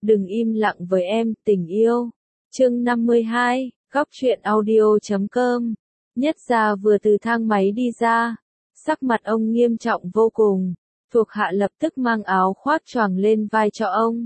Đừng im lặng với em, tình yêu. Chương 52, góc truyện audio.com. Nhất Gia vừa từ thang máy đi ra, sắc mặt ông nghiêm trọng vô cùng, thuộc hạ lập tức mang áo khoác choàng lên vai cho ông.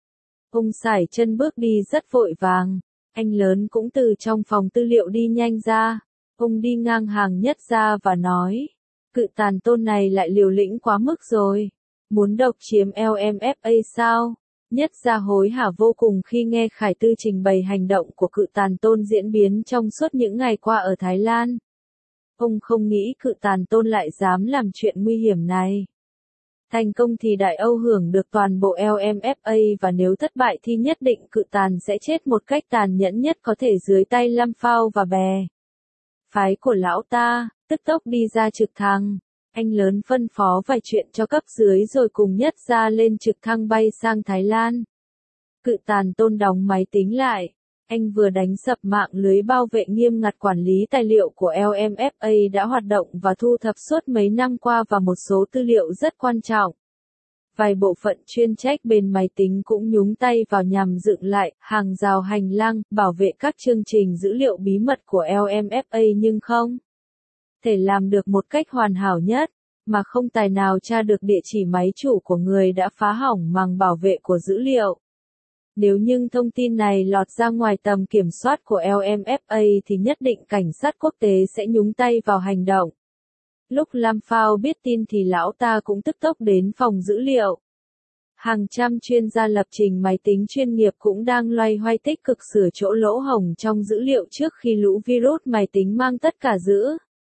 Ông sải chân bước đi rất vội vàng, anh lớn cũng từ trong phòng tư liệu đi nhanh ra, ông đi ngang hàng Nhất Gia và nói, cự tàn tôn này lại liều lĩnh quá mức rồi, muốn độc chiếm LMFA sao? Nhất Gia hối hả vô cùng khi nghe Khải Tư trình bày hành động của cự tàn tôn diễn biến trong suốt những ngày qua ở Thái Lan. Ông không nghĩ cự tàn tôn lại dám làm chuyện nguy hiểm này. Thành công thì Đại Âu hưởng được toàn bộ LMFA và nếu thất bại thì nhất định cự tàn sẽ chết một cách tàn nhẫn nhất có thể dưới tay Lam Phao và bè phái của lão ta, tức tốc đi ra trực thăng. Anh lớn phân phó vài chuyện cho cấp dưới rồi cùng Nhất Gia lên trực thăng bay sang Thái Lan. Cự tàn tôn đóng máy tính lại. Anh vừa đánh sập mạng lưới bảo vệ nghiêm ngặt quản lý tài liệu của LMFA đã hoạt động và thu thập suốt mấy năm qua và một số tư liệu rất quan trọng. Vài bộ phận chuyên trách bên máy tính cũng nhúng tay vào nhằm dựng lại hàng rào hành lang, bảo vệ các chương trình dữ liệu bí mật của LMFA nhưng không thể làm được một cách hoàn hảo nhất, mà không tài nào tra được địa chỉ máy chủ của người đã phá hỏng màng bảo vệ của dữ liệu. Nếu những thông tin này lọt ra ngoài tầm kiểm soát của LMFA thì nhất định cảnh sát quốc tế sẽ nhúng tay vào hành động. Lúc Lam Phao biết tin thì lão ta cũng tức tốc đến phòng dữ liệu. Hàng trăm chuyên gia lập trình máy tính chuyên nghiệp cũng đang loay hoay tích cực sửa chỗ lỗ hổng trong dữ liệu trước khi lũ virus máy tính mang tất cả dữ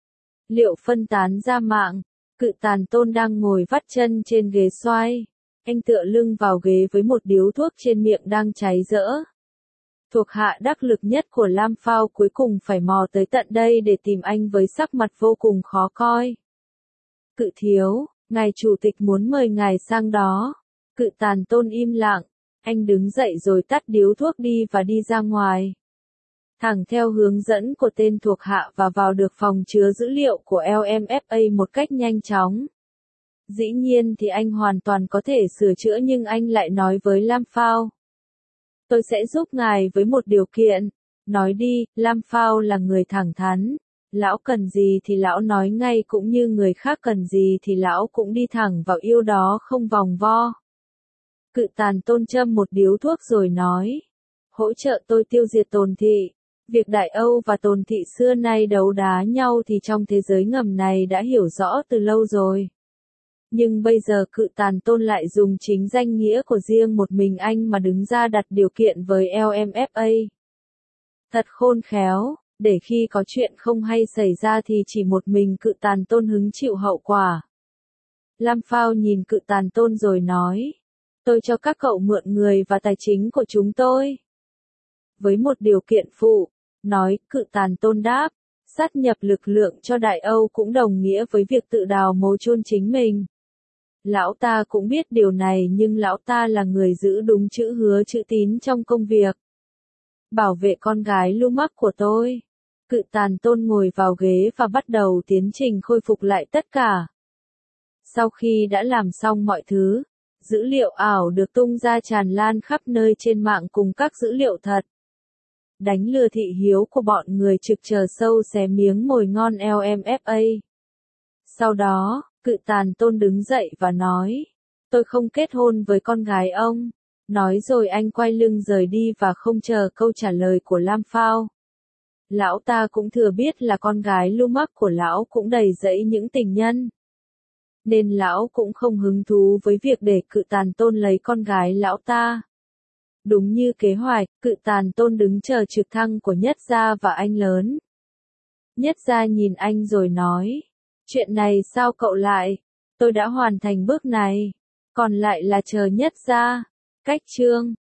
liệu phân tán ra mạng. Cự tàn tôn đang ngồi vắt chân trên ghế xoay. Anh tựa lưng vào ghế với một điếu thuốc trên miệng đang cháy rỡ. Thuộc hạ đắc lực nhất của Lam Phao cuối cùng phải mò tới tận đây để tìm anh với sắc mặt vô cùng khó coi. Cự thiếu, ngài chủ tịch muốn mời ngài sang đó. Cự tàn tôn im lặng. Anh đứng dậy rồi tắt điếu thuốc đi và đi ra ngoài. Thẳng theo hướng dẫn của tên thuộc hạ và vào được phòng chứa dữ liệu của LMFA một cách nhanh chóng. Dĩ nhiên thì anh hoàn toàn có thể sửa chữa nhưng anh lại nói với Lam Phao. Tôi sẽ giúp ngài với một điều kiện. Nói đi, Lam Phao là người thẳng thắn. Lão cần gì thì lão nói ngay cũng như người khác cần gì thì lão cũng đi thẳng vào yêu đó không vòng vo. Cự tàn tôn châm một điếu thuốc rồi nói. Hỗ trợ tôi tiêu diệt Tồn Thị. Việc Đại Âu và Tồn Thị xưa nay đấu đá nhau thì trong thế giới ngầm này đã hiểu rõ từ lâu rồi. Nhưng bây giờ cự tàn tôn lại dùng chính danh nghĩa của riêng một mình anh mà đứng ra đặt điều kiện với LMFA. Thật khôn khéo, để khi có chuyện không hay xảy ra thì chỉ một mình cự tàn tôn hứng chịu hậu quả. Lam Phao nhìn cự tàn tôn rồi nói. Tôi cho các cậu mượn người và tài chính của chúng tôi. Với một điều kiện phụ, nói, cự tàn tôn đáp. Sát nhập lực lượng cho Đại Âu cũng đồng nghĩa với việc tự đào mồ chôn chính mình. Lão ta cũng biết điều này nhưng lão ta là người giữ đúng chữ hứa chữ tín trong công việc. Bảo vệ con gái lưu mắc của tôi. Cự tàn tôn ngồi vào ghế và bắt đầu tiến trình khôi phục lại tất cả. Sau khi đã làm xong mọi thứ, dữ liệu ảo được tung ra tràn lan khắp nơi trên mạng cùng các dữ liệu thật. Đánh lừa thị hiếu của bọn người trực chờ sâu xé miếng mồi ngon LMFA. Sau đó, cự tàn tôn đứng dậy và nói, tôi không kết hôn với con gái ông. Nói rồi anh quay lưng rời đi và không chờ câu trả lời của Lam Phao. Lão ta cũng thừa biết là con gái lưu mắc của lão cũng đầy rẫy những tình nhân. Nên lão cũng không hứng thú với việc để cự tàn tôn lấy con gái lão ta. Đúng như kế hoạch, cự tàn tôn đứng chờ trực thăng của Nhất Gia và anh lớn. Nhất Gia nhìn anh rồi nói. Chuyện này sao cậu lại? Tôi đã hoàn thành bước này. Còn lại là chờ Nhất Gia. Cách chương